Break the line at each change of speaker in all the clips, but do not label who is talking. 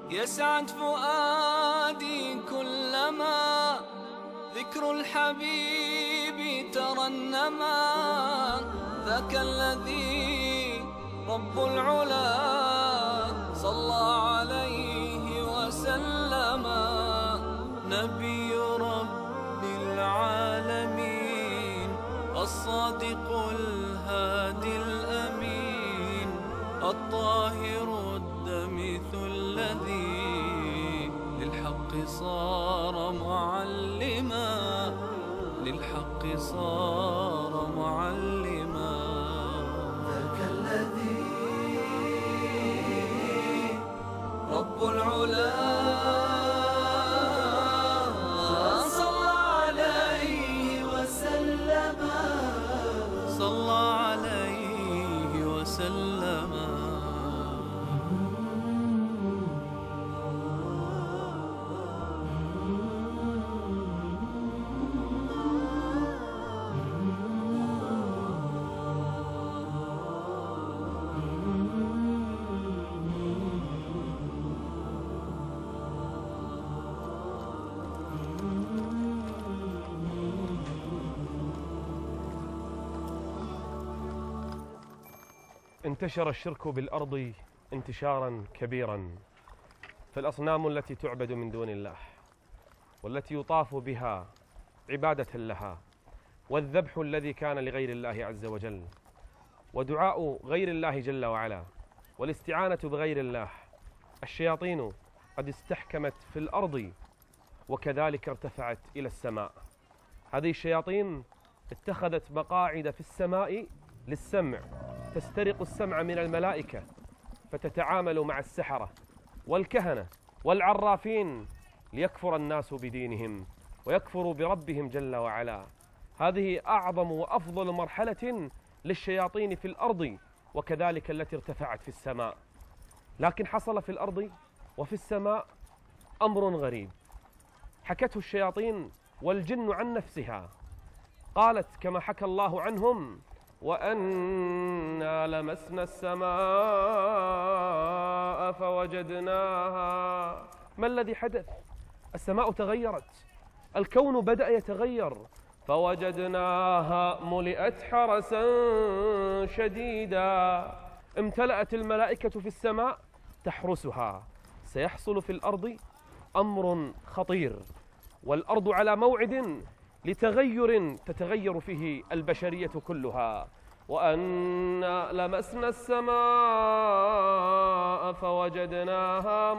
يسعد فؤادي كلما ذكر الحبيب ترنما. ذاك الذي رب العلا صلى عليه وسلم. نبي رب العالمين الصادق الهادي الأمين الطاهر الدمث الذي للحق صار معلما. للحق صار معلما.
ذاك الذي
رب العلا
صلى عليه وسلم.
صلى عليه وسلم.
انتشر الشرك بالأرض انتشارا كبيرا، فالأصنام التي تعبد من دون الله والتي يطاف بها عبادة لها، والذبح الذي كان لغير الله عز وجل، ودعاء غير الله جل وعلا، والاستعانة بغير الله. الشياطين قد استحكمت في الأرض وكذلك ارتفعت إلى السماء. هذه الشياطين اتخذت مقاعد في السماء للسمع، تسترق السمع من الملائكة، فتتعامل مع السحرة والكهنة والعرافين ليكفر الناس بدينهم ويكفروا بربهم جل وعلا. هذه أعظم وأفضل مرحلة للشياطين في الأرض، وكذلك التي ارتفعت في السماء. لكن حصل في الأرض وفي السماء أمر غريب حكته الشياطين والجن عن نفسها. قالت كما حكى الله عنهم: وأنا لمسنا السماء فوجدناها. ما الذي حدث؟ السماء تغيرت، الكون بدأ يتغير. فوجدناها ملئت حرسا شديدا. امتلأت الملائكة في السماء تحرسها. سيحصل في الأرض أمر خطير، والأرض على موعد لتغير تتغير فيه البشرية كلها. وأنا لمسنا السماء فوجدناها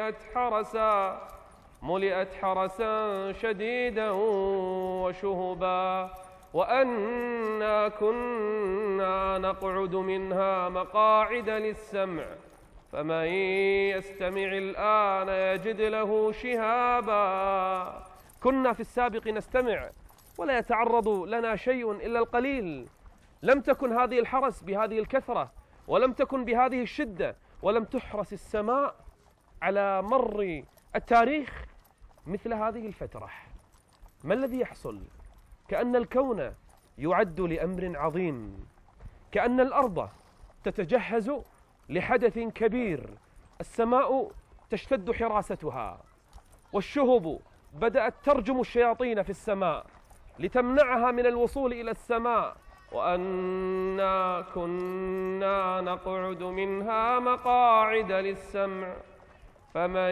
ملئت حرسا شديدا وشهبا. وأنا كنا نقعد منها مقاعد للسمع فمن يستمع الآن يجد له شهابا. كنا في السابق نستمع ولا يتعرض لنا شيء إلا القليل. لم تكن هذه الحرس بهذه الكثرة، ولم تكن بهذه الشدة، ولم تحرس السماء على مر التاريخ مثل هذه الفترة. ما الذي يحصل؟ كأن الكون يعد لأمر عظيم، كأن الأرض تتجهز لحدث كبير. السماء تشتد حراستها، والشهب بدأت ترجم الشياطين في السماء لتمنعها من الوصول إلى السماء. وأنا كنا نقعد منها مقاعد للسمع فمن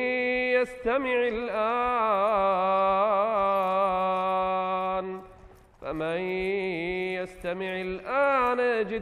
يستمع الآن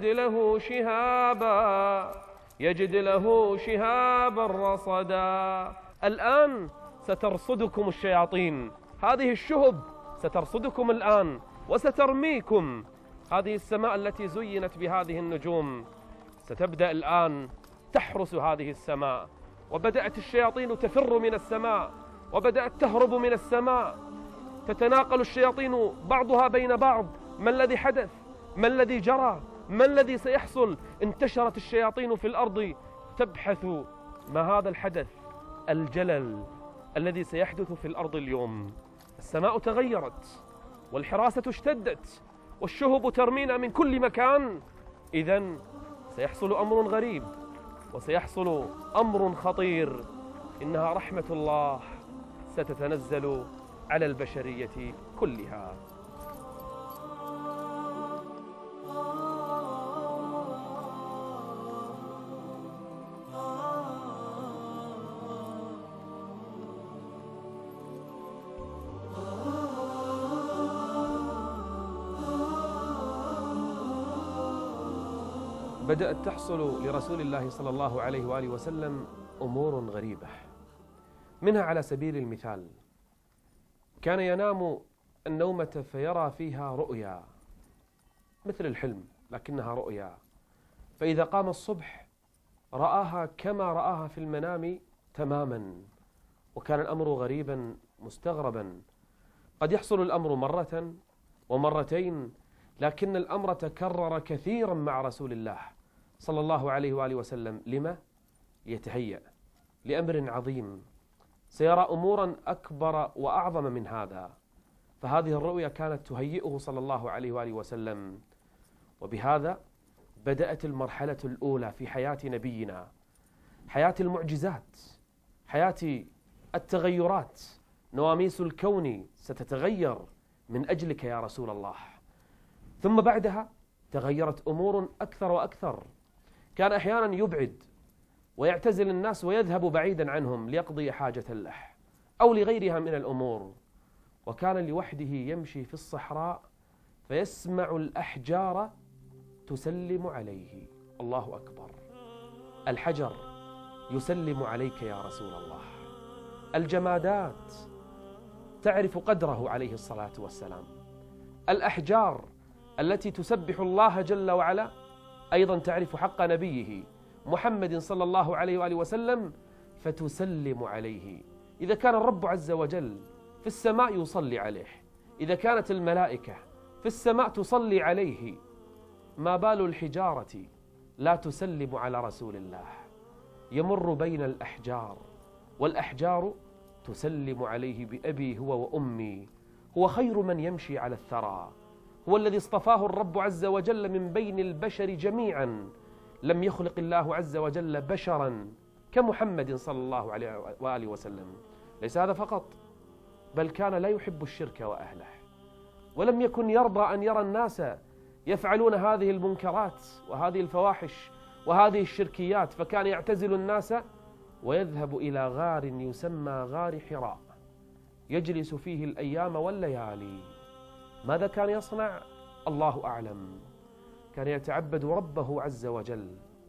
يجد له شهابا رصدا. الآن سترصدكم الشياطين، هذه الشهب سترصدكم الآن وسترميكم. هذه السماء التي زينت بهذه النجوم ستبدأ الآن تحرس هذه السماء. وبدأت الشياطين تفر من السماء، وبدأت تهرب من السماء. تتناقل الشياطين بعضها بين بعض: ما الذي حدث؟ ما الذي جرى؟ ما الذي سيحصل؟ انتشرت الشياطين في الأرض تبحث ما هذا الحدث الجلل الذي سيحدث في الأرض اليوم. السماء تغيرت، والحراسة اشتدت، والشهب ترمينا من كل مكان. إذن سيحصل أمر غريب، وسيحصل أمر خطير. إنها رحمة الله ستتنزل على البشرية كلها. بدأت تحصل لرسول الله صلى الله عليه وآله وسلم أمور غريبة، منها على سبيل المثال كان ينام النومة فيرى فيها رؤيا مثل الحلم لكنها رؤيا، فإذا قام الصبح رآها كما رآها في المنام تماما، وكان الأمر غريبا مستغربا. قد يحصل الأمر مرة ومرتين، لكن الأمر تكرر كثيرا مع رسول الله صلى الله عليه وآله وسلم. لما؟ يتهيأ لأمر عظيم، سيرى أمورا أكبر وأعظم من هذا، فهذه الرؤيا كانت تهيئه صلى الله عليه وآله وسلم. وبهذا بدأت المرحلة الأولى في حياة نبينا، حياة المعجزات، حياة التغيرات. نواميس الكون ستتغير من أجلك يا رسول الله. ثم بعدها تغيرت أمور أكثر وأكثر. كان أحيانا يبعد ويعتزل الناس ويذهب بعيدا عنهم ليقضي حاجة له أو لغيرها من الأمور، وكان لوحده يمشي في الصحراء فيسمع الأحجار تسلم عليه. الله أكبر، الحجر يسلم عليك يا رسول الله، الجمادات تعرف قدره عليه الصلاة والسلام، الأحجار التي تسبح الله جل وعلا أيضا تعرف حق نبيه محمد صلى الله عليه وآله وسلم فتسلم عليه. إذا كان الرب عز وجل في السماء يصلي عليه، إذا كانت الملائكة في السماء تصلي عليه، ما بال الحجارة لا تسلم على رسول الله؟ يمر بين الأحجار والأحجار تسلم عليه بأبي هو وأمي، هو خير من يمشي على الثرى، هو الذي اصطفاه الرب عز وجل من بين البشر جميعا. لم يخلق الله عز وجل بشرا كمحمد صلى الله عليه وآله وسلم. ليس هذا فقط، بل كان لا يحب الشرك وأهله، ولم يكن يرضى أن يرى الناس يفعلون هذه المنكرات وهذه الفواحش وهذه الشركيات، فكان يعتزل الناس ويذهب إلى غار يسمى غار حراء يجلس فيه الأيام والليالي. ماذا كان يصنع؟ الله أعلم. كان يتعبد ربه عز وجل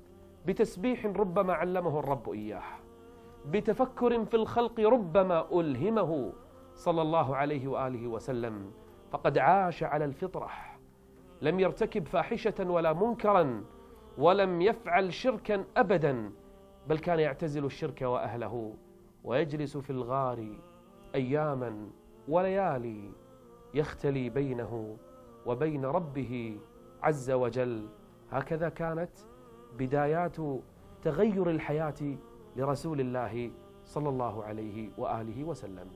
بتسبيح ربما علمه الرب إياه، بتفكر في الخلق ربما ألهمه صلى الله عليه وآله وسلم، فقد عاش على الفطرة، لم يرتكب فاحشة ولا منكرا، ولم يفعل شركا أبدا، بل كان يعتزل الشرك وأهله ويجلس في الغار أياما وليالي يختلي بينه وبين ربه عز وجل. هكذا كانت بدايات تغير الحياة لرسول الله صلى الله عليه وآله وسلم.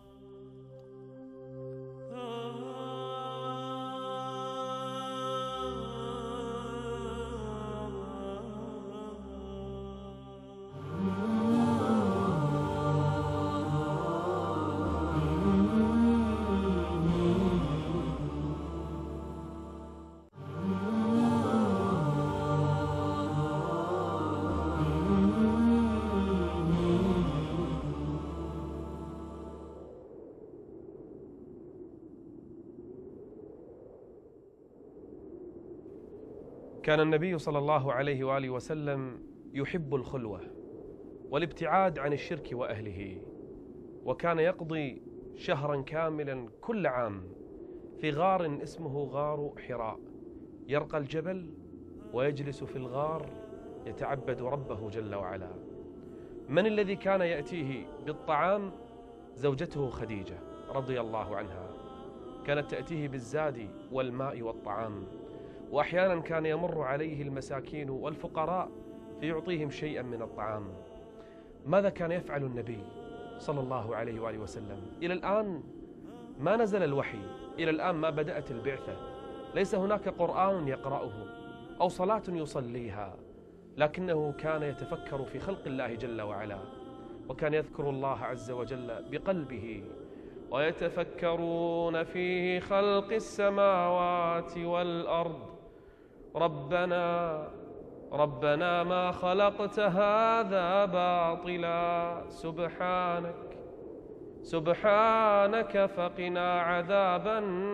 كان النبي صلى الله عليه وآله وسلم يحب الخلوة والابتعاد عن الشرك وأهله، وكان يقضي شهرا كاملا كل عام في غار اسمه غار حراء، يرقى الجبل ويجلس في الغار يتعبد ربه جل وعلا. من الذي كان يأتيه بالطعام؟ زوجته خديجة رضي الله عنها، كانت تأتيه بالزاد والماء والطعام، وأحيانا كان يمر عليه المساكين والفقراء فيعطيهم شيئا من الطعام. ماذا كان يفعل النبي صلى الله عليه وآله وسلم؟ إلى الآن ما نزل الوحي، إلى الآن ما بدأت البعثة، ليس هناك قرآن يقرأه أو صلاة يصليها، لكنه كان يتفكر في خلق الله جل وعلا، وكان يذكر الله عز وجل بقلبه. ويتفكرون في خلق السماوات والأرض ربنا ما خلقت هذا باطلا سبحانك فقنا عذاب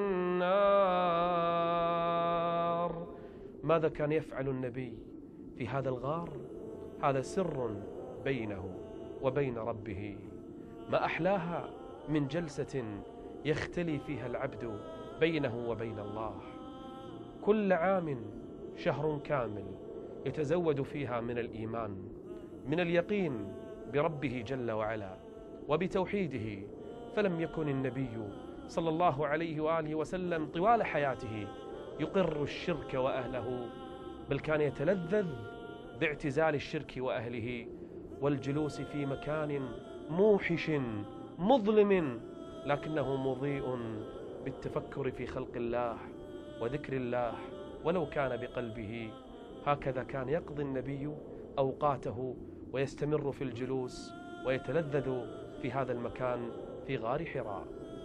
النار. ماذا كان يفعل النبي في هذا الغار؟ هذا سر بينه وبين ربه. ما أحلاها من جلسة يختلي فيها العبد بينه وبين الله. كل عام شهر كامل يتزود فيها من الإيمان، من اليقين بربه جل وعلا وبتوحيده. فلم يكن النبي صلى الله عليه وآله وسلم طوال حياته يقر الشرك وأهله، بل كان يتلذذ باعتزال الشرك وأهله والجلوس في مكان موحش مظلم، لكنه مضيء بالتفكر في خلق الله وذكر الله ولو كان بقلبه. هكذا كان يقضي النبي أوقاته ويستمر في الجلوس ويتلذذ في هذا المكان في غار حراء.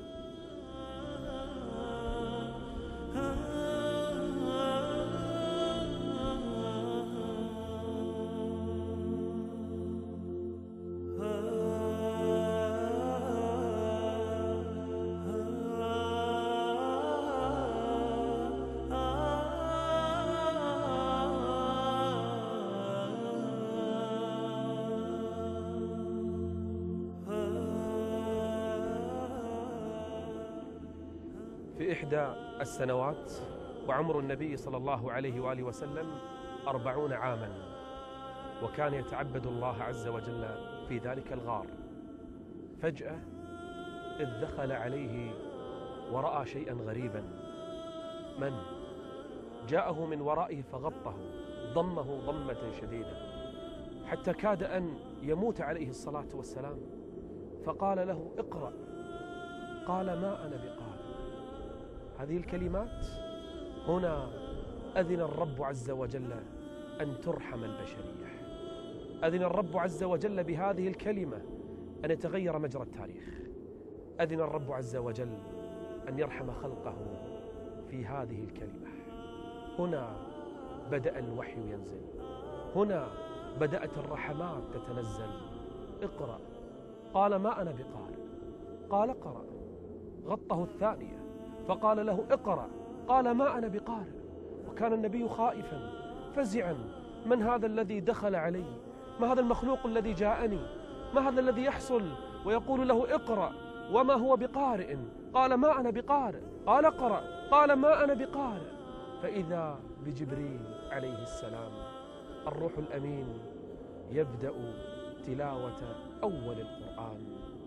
في إحدى السنوات وعمر النبي صلى الله عليه وآله وسلم 40 عاما، وكان يتعبد الله عز وجل في ذلك الغار. فجأة إذ دخل عليه ورأى شيئا غريبا. من جاءه من ورائه فغطه، ضمه ضمة شديدة حتى كاد أن يموت عليه الصلاة والسلام. فقال له: اقرأ. قال: ما أنا بقارئ. هذه الكلمات هنا أذن الرب عز وجل أن ترحم البشرية. أذن الرب عز وجل بهذه الكلمة أن يتغير مجرى التاريخ. أذن الرب عز وجل أن يرحم خلقه في هذه الكلمة. هنا بدأ الوحي ينزل، هنا بدأت الرحمات تتنزل. اقرأ. قال: ما أنا بقارئ. قال: اقرأ. غطه الثانية فقال له: اقرأ. قال: ما أنا بقارئ. وكان النبي خائفا فزعا: من هذا الذي دخل علي؟ ما هذا المخلوق الذي جاءني؟ ما هذا الذي يحصل ويقول له اقرأ وما هو بقارئ؟ قال: ما أنا بقارئ. قال: اقرأ. قال: ما أنا بقارئ. فإذا بجبريل عليه السلام الروح الأمين يبدأ تلاوة أول القرآن.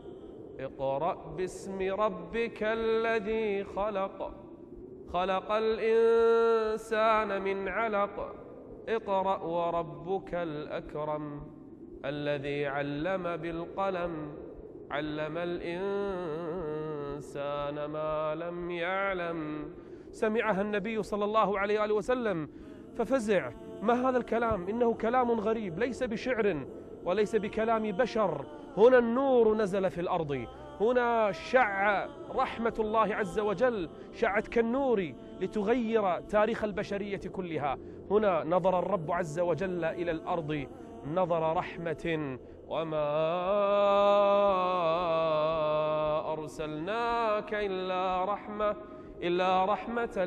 اقرأ باسم ربك الذي خلق الإنسان من علق. اقرأ وربك الأكرم الذي علم بالقلم علم الإنسان ما لم يعلم. سمعها النبي صلى الله عليه وآله وسلم ففزع: ما هذا الكلام؟ إنه كلام غريب، ليس بشعر وليس بكلام بشر. هنا النور نزل في الأرض، هنا شع رحمة الله عز وجل، شعت كالنور لتغير تاريخ البشرية كلها. هنا نظر الرب عز وجل إلى الأرض نظر رحمة: وما أرسلناك إلا رحمة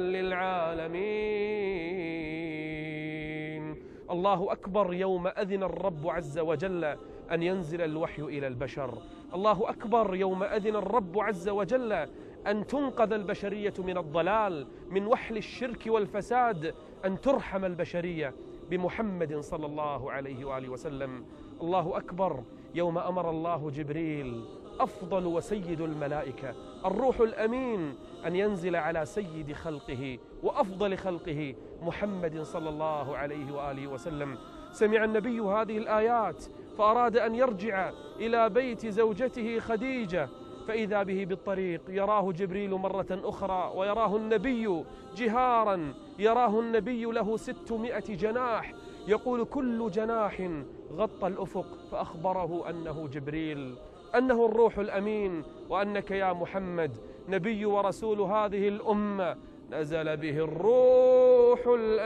للعالمين. الله أكبر يوم أذن الرب عز وجل أن ينزل الوحي إلى البشر. الله أكبر يوم أذن الرب عز وجل أن تنقذ البشرية من الضلال، من وحل الشرك والفساد، أن ترحم البشرية بمحمد صلى الله عليه وآله وسلم. الله أكبر يوم أمر الله جبريل أفضل وسيد الملائكة الروح الأمين أن ينزل على سيد خلقه وأفضل خلقه محمد صلى الله عليه وآله وسلم. سمع النبي هذه الآيات فأراد أن يرجع إلى بيت زوجته خديجة، فإذا به بالطريق يراه جبريل مرة أخرى ويراه النبي جهارا، يراه النبي له 600 جناح، يقول كل جناح غطى الأفق، فأخبره أنه جبريل، أنه الروح الأمين، وأنك يا محمد نبي ورسول هذه الأمة، نزل به الروح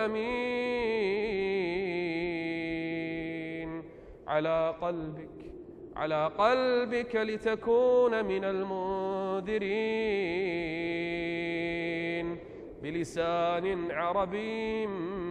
الأمين على قلبك لتكون من المنذرين بلسان عربي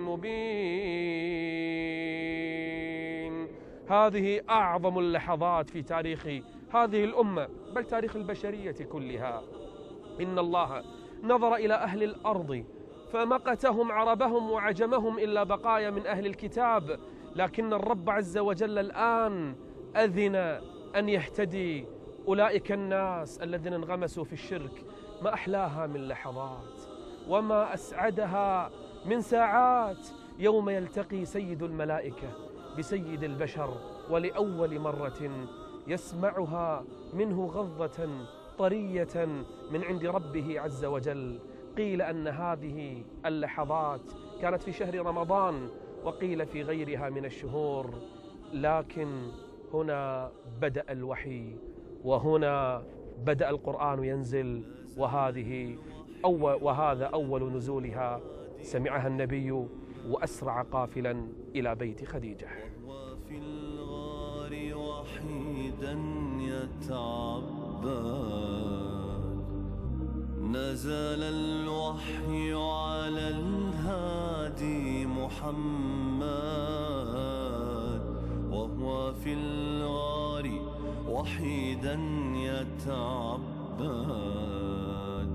مبين. هذه أعظم اللحظات في تاريخ هذه الأمة، بل تاريخ البشرية كلها. إن الله نظر إلى أهل الأرض فمقتهم عربهم وعجمهم إلا بقايا من أهل الكتاب، لكن الرب عز وجل الآن أذن أن يهتدي أولئك الناس الذين انغمسوا في الشرك. ما أحلاها من لحظات وما أسعدها من ساعات يوم يلتقي سيد الملائكة بسيد البشر، ولأول مرة يسمعها منه غضة طرية من عند ربه عز وجل. قيل أن هذه اللحظات كانت في شهر رمضان، وقيل في غيرها من الشهور، لكن هنا بدأ الوحي، وهنا بدأ القرآن ينزل، وهذا أول نزولها. سمعها النبي وأسرع قافلا إلى بيت خديجة.
وفي الغار وحيدا يتعبد، نزل الوحي على الهادي محمد، وهو في الغار وحيدا يتعبد،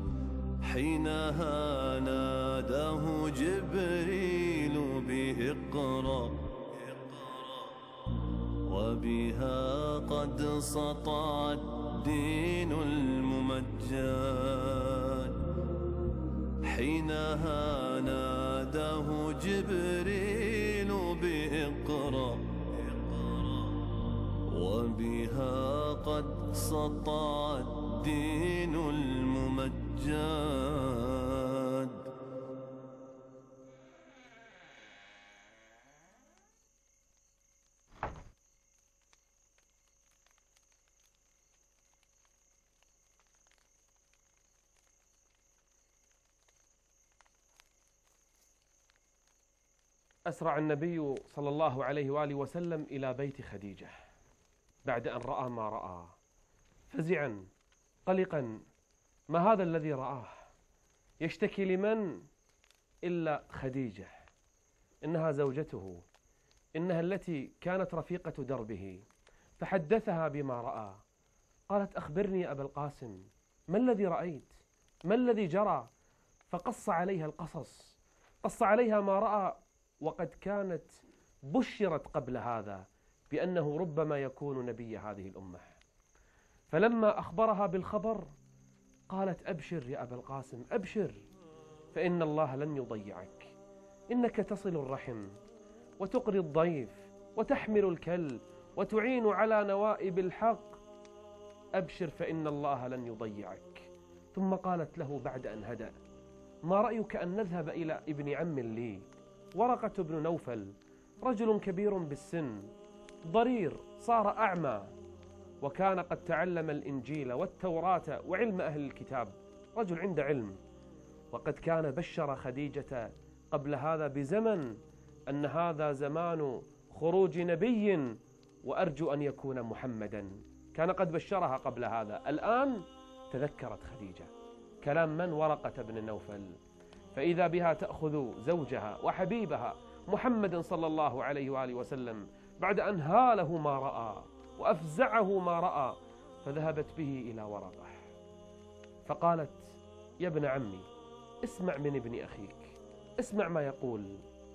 حينها ناداه جبريل بإقرأ، وبها قد سطع الدين الممجد. حينها ناداه جبريل بإقرأ، وبها قد سطع الدين الممجد.
أسرع النبي صلى الله عليه وآله وسلم إلى بيت خديجة بعد أن رأى ما رأى، فزعا قلقا. ما هذا الذي رآه؟ يشتكي لمن إلا خديجة، إنها زوجته، إنها التي كانت رفيقة دربه. فحدثها بما رأى. قالت أخبرني يا أبا القاسم، ما الذي رأيت؟ ما الذي جرى؟ فقص عليها القصص، قص عليها ما رأى، وقد كانت بشرت قبل هذا بأنه ربما يكون نبي هذه الأمة. فلما أخبرها بالخبر قالت أبشر يا أبا القاسم، أبشر، فإن الله لن يضيعك، إنك تصل الرحم وتقري الضيف وتحمل الكل وتعين على نوائب الحق، أبشر فإن الله لن يضيعك. ثم قالت له بعد أن هدأ: ما رأيك أن نذهب إلى ابن عم لي، ورقة بن نوفل، رجل كبير بالسن ضرير، صار أعمى، وكان قد تعلم الإنجيل والتوراة وعلم أهل الكتاب، رجل عنده علم، وقد كان بشر خديجة قبل هذا بزمن أن هذا زمان خروج نبي، وأرجو أن يكون محمدا. كان قد بشرها قبل هذا. الآن تذكرت خديجة كلام من؟ ورقة بن نوفل، فإذا بها تأخذ زوجها وحبيبها محمد صلى الله عليه وآله وسلم بعد أن هاله ما رأى وأفزعه ما رأى، فذهبت به إلى ورقة فقالت: يا ابن عمي، اسمع من ابن أخيك، اسمع ما يقول.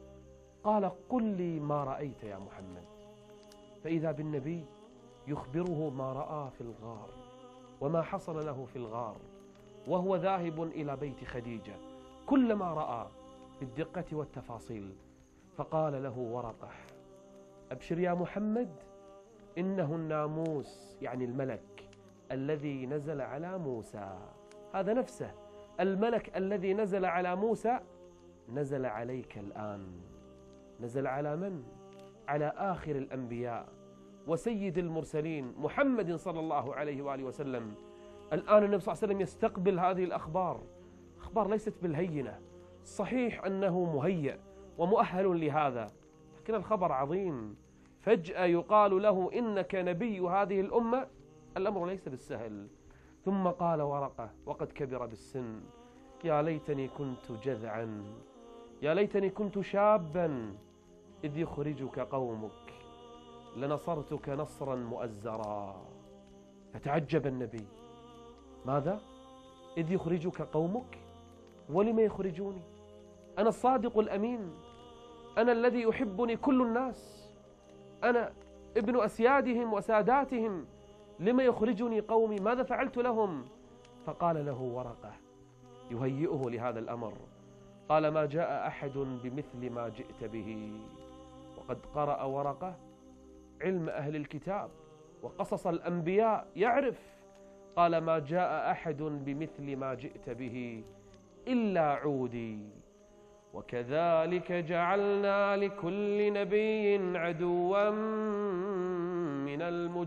قال: قل لي ما رأيت يا محمد. فإذا بالنبي يخبره ما رأى في الغار وما حصل له في الغار، وهو ذاهب إلى بيت خديجة، كل ما رأى بالدقة والتفاصيل. فقال له ورقة: أبشر يا محمد، إنه الناموس، يعني الملك الذي نزل على موسى، هذا نفسه الملك الذي نزل على موسى نزل عليك الآن. نزل على من؟ على آخر الأنبياء وسيد المرسلين محمد صلى الله عليه وآله وسلم. الآن النبي صلى الله عليه وسلم يستقبل هذه الأخبار، أخبار ليست بالهينة. صحيح أنه مهيأ ومؤهل لهذا، لكن الخبر عظيم. فجأة يقال له إنك نبي هذه الأمة، الأمر ليس بالسهل. ثم قال ورقة وقد كبر بالسن: يا ليتني كنت جذعا، يا ليتني كنت شابا إذ يخرجك قومك، لنصرتك نصرا مؤزرا. فتعجب النبي: ماذا؟ إذ يخرجك قومك؟ ولم يخرجوني؟ أنا الصادق الأمين، أنا الذي يحبني كل الناس، أنا ابن أسيادهم وساداتهم، لما يخرجني قومي؟ ماذا فعلت لهم؟ فقال له ورقة يهيئه لهذا الأمر، قال: ما جاء أحد بمثل ما جئت به. وقد قرأ ورقة علم أهل الكتاب وقصص الأنبياء، يعرف. قال: ما جاء أحد بمثل ما جئت به إلا عودي، وكذلك جعلنا لكل نبي عدوا من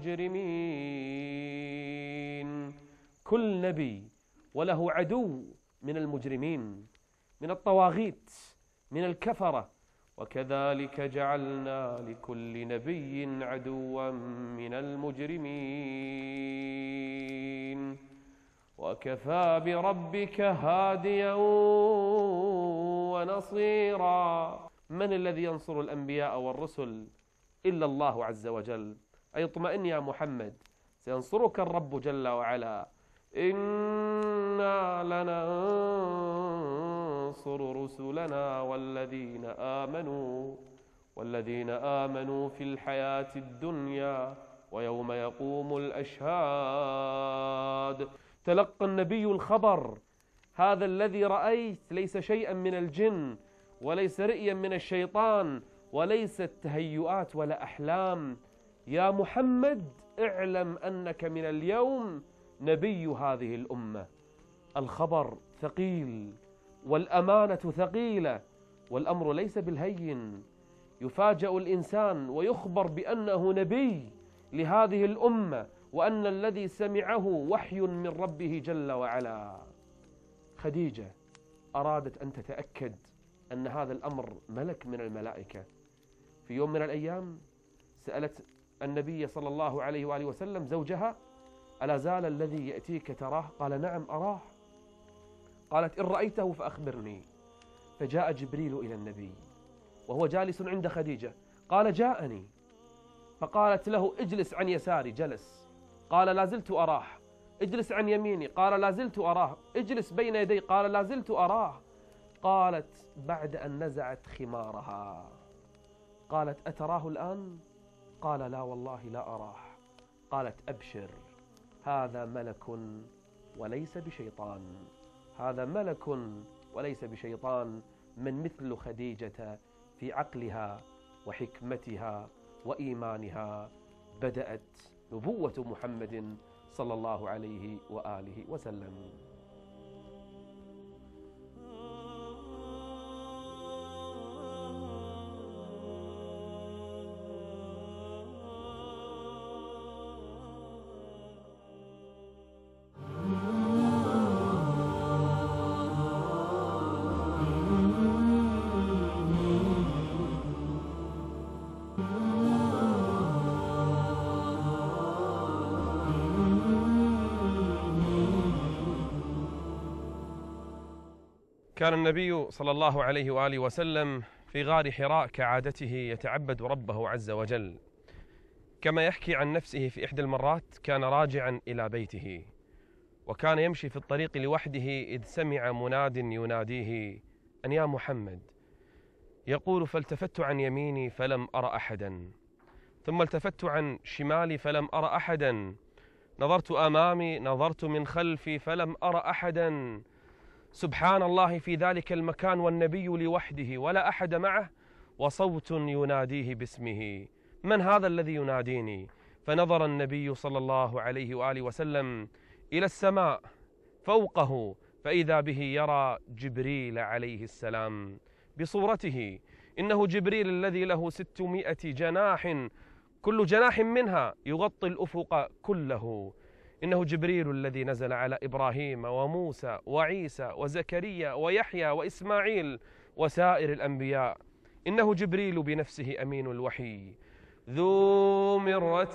المجرمين. كل نبي وله عدو من المجرمين، من الطواغيت، من الكفرة. وكذلك جعلنا لكل نبي عدوا من المجرمين وكفى بربك هاديا ونصيرا. من الذي ينصر الأنبياء والرسل إلا الله عز وجل؟ أي اطمئن يا محمد، سينصرك الرب جل وعلا. إنا لننصر رسلنا والذين آمنوا في الحياة الدنيا ويوم يقوم الأشهاد. تلقى النبي الخبر: هذا الذي رأيت ليس شيئا من الجن، وليس رئيا من الشيطان، وليست تهيؤات ولا أحلام. يا محمد اعلم أنك من اليوم نبي هذه الأمة. الخبر ثقيل والأمانة ثقيلة والأمر ليس بالهين. يفاجأ الإنسان ويخبر بأنه نبي لهذه الأمة، وأن الذي سمعه وحي من ربه جل وعلا. خديجة أرادت أن تتأكد أن هذا الأمر ملك من الملائكة. في يوم من الأيام سألت النبي صلى الله عليه وآله وسلم زوجها: ألا زال الذي يأتيك تراه؟ قال: نعم أراه. قالت: إن رأيته فأخبرني. فجاء جبريل إلى النبي وهو جالس عند خديجة، قال: جاءني. فقالت له: اجلس عن يساري. جلس. قال: لا زلت أراه. اجلس عن يميني. قال: لا زلت أراه. اجلس بين يدي. قال: لا زلت أراه. قالت بعد أن نزعت خمارها، قالت: أتراه الآن؟ قال: لا والله لا أراه. قالت: أبشر، هذا ملك وليس بشيطان، هذا ملك وليس بشيطان. من مثل خديجة في عقلها وحكمتها وإيمانها بدأت نبوة محمد صلى الله عليه وآله وسلم. كان النبي صلى الله عليه وآله وسلم في غار حراء كعادته يتعبد ربه عز وجل. كما يحكي عن نفسه في إحدى المرات كان راجعا إلى بيته وكان يمشي في الطريق لوحده إذ سمع مناد يناديه أن يا محمد. يقول: فالتفت عن يميني فلم أر أحدا، ثم التفت عن شمالي فلم أر أحدا، نظرت أمامي، نظرت من خلفي فلم أر أحدا. سبحان الله في ذلك المكان والنبي لوحده ولا أحد معه، وصوت يناديه باسمه: من هذا الذي يناديني؟ فنظر النبي صلى الله عليه وآله وسلم إلى السماء فوقه، فإذا به يرى جبريل عليه السلام بصورته إنه جبريل الذي له 600 جناح، كل جناح منها يغطي الأفق كله. إنه جبريل الذي نزل على إبراهيم وموسى وعيسى وزكريا ويحيى وإسماعيل وسائر الأنبياء. إنه جبريل بنفسه أمين الوحي، ذو مرة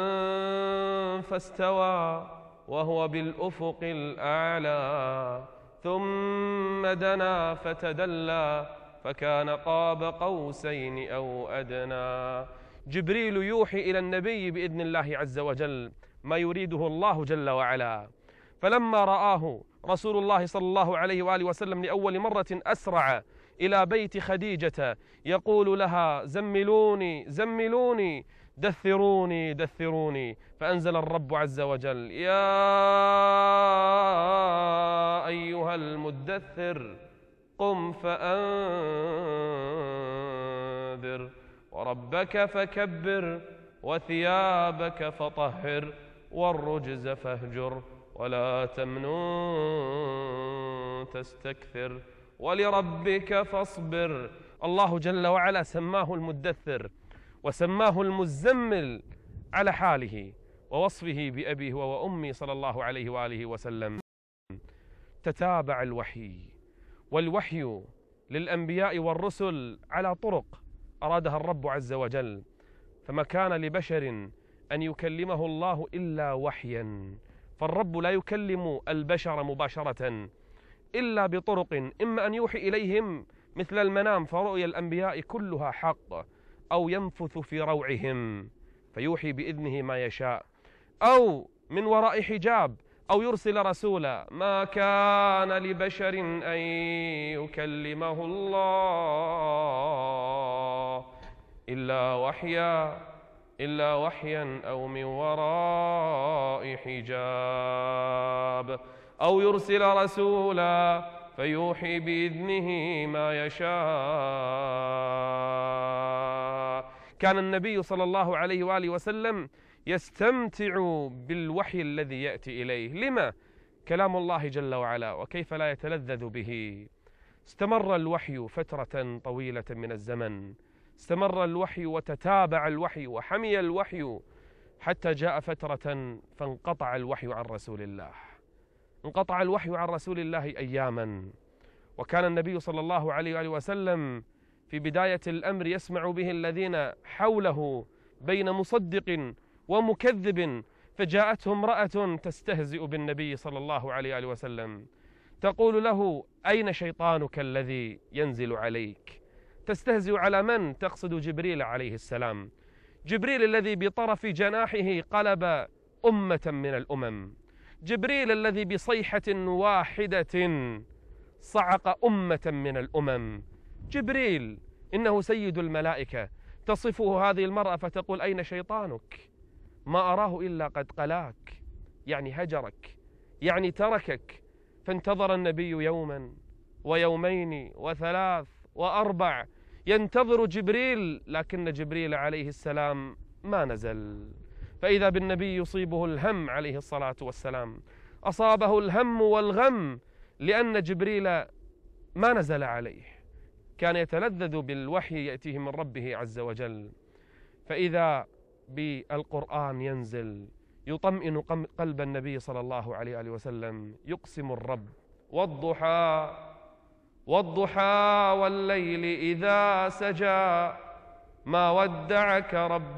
فاستوى وهو بالأفق الأعلى، ثم دنا فتدلى فكان قاب قوسين أو أدنى. جبريل يوحي إلى النبي بإذن الله عز وجل ما يريده الله جل وعلا. فلما رآه رسول الله صلى الله عليه وآله وسلم لأول مرة أسرع إلى بيت خديجة يقول لها: زملوني زملوني، دثروني دثروني. فأنزل الرب عز وجل: يا أيها المدثر قم فأنذر وربك فكبر وثيابك فطهر والرجز فاهجر ولا تمنن تستكثر ولربك فاصبر. الله جل وعلا سماه المدثر وسماه المزمل على حاله ووصفه بأبيه وأمي صلى الله عليه وآله وسلم. تتابع الوحي، والوحي للأنبياء والرسل على طرق أرادها الرب عز وجل، فما كان لبشر أن يكلمه الله إلا وحيا، فالرب لا يكلم البشر مباشرة إلا بطرق، إما أن يوحي إليهم مثل المنام فرؤيا الأنبياء كلها حق، أو ينفث في روعهم فيوحي بإذنه ما يشاء، أو من وراء حجاب، أو يرسل رسولا. ما كان لبشر أن يكلمه الله إلا وحيا أو من وراء حجاب، أو يرسل رسولا فيوحي بإذنه ما يشاء. كان النبي صلى الله عليه وآله وسلم يستمتع بالوحي الذي يأتي إليه. لما؟ كلام الله جل وعلا، وكيف لا يتلذذ به. استمر الوحي فترة طويلة من الزمن، استمر الوحي وتتابع الوحي وحمي الوحي، حتى جاء فترة فانقطع الوحي عن رسول الله. انقطع الوحي عن رسول الله أياما، وكان النبي صلى الله عليه وآله وسلم في بداية الأمر يسمع به الذين حوله بين مصدق ومكذب، فجاءته امرأة تستهزئ بالنبي صلى الله عليه وآله وسلم تقول له: أين شيطانك الذي ينزل عليك؟ تستهزئ على من؟ تقصد جبريل عليه السلام، جبريل الذي بطرف جناحه قلب أمة من الأمم، جبريل الذي بصيحة واحدة صعق أمة من الأمم. جبريل إنه سيد الملائكة، تصفه هذه المرأة فتقول: أين شيطانك؟ ما أراه إلا قد قلاك، يعني هجرك، يعني تركك. فانتظر النبي يوما ويومين وثلاث وأربع ينتظر جبريل، لكن جبريل عليه السلام ما نزل. فإذا بالنبي يصيبه الهم عليه الصلاة والسلام، أصابه الهم والغم لأن جبريل ما نزل عليه. كان يتلذذ بالوحي يأتيه من ربه عز وجل، فإذا بالقرآن ينزل يطمئن قلب النبي صلى الله عليه وآله وسلم. يقسم الرب: والضحى والليل إذا سجى ما ودعك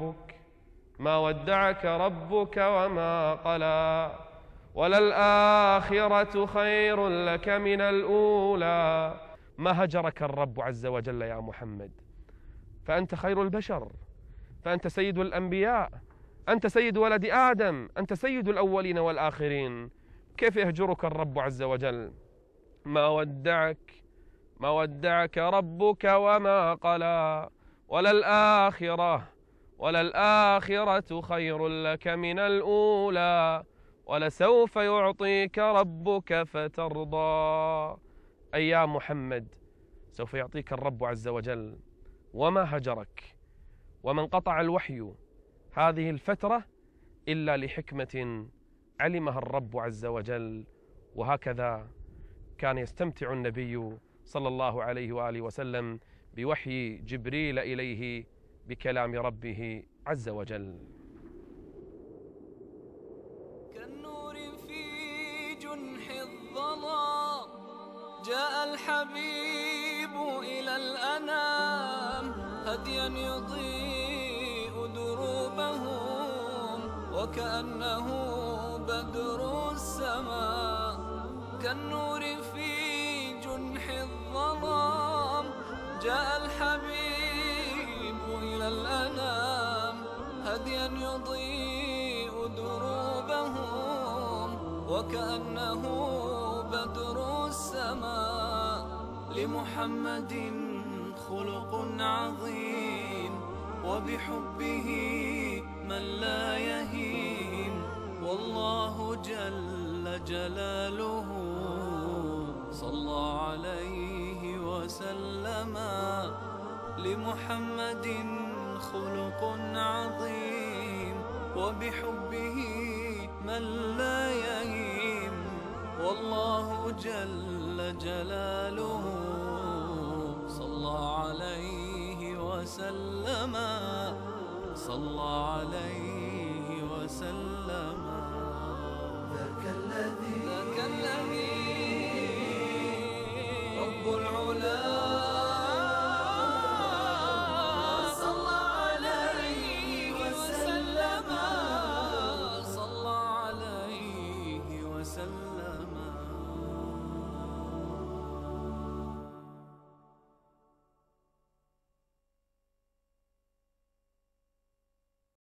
ربك وما قلى وللآخرة خير لك من الأولى. ما هجرك الرب عز وجل يا محمد، فأنت خير البشر، فأنت سيد الأنبياء، أنت سيد ولد آدم، أنت سيد الأولين والآخرين. كيف يهجرك الرب عز وجل؟ ما ودعك ربك وما قلى وللآخرة خير لك من الأولى ولسوف يعطيك ربك فترضى. أي يا محمد، سوف يعطيك الرب عز وجل. وما هجرك وما انقطع الوحي هذه الفترة إلا لحكمة علمها الرب عز وجل. وهكذا كان يستمتع النبي صلى الله عليه وآله وسلم بوحي جبريل إليه بكلام ربه عز وجل.
كالنور في جنح الظلام جاء الحبيب إلى الأنام هديا يضيء دروبهم وكأنه بدر السماء. كالنور في جنح الظلام جاء الحبيب إلى الأنام هديا يضيء دروبهم وكأنه بدر السماء. لمحمد خلق عظيم وبحبه من لا يهيم والله جل جلاله صلى عليه وسلم. لمحمد خلق عظيم وبحبه من لا يهيم والله جل جلاله صلى عليه وسلم صلى عليه وسلم. ذاك الذي
ذاك الذي
رب العلا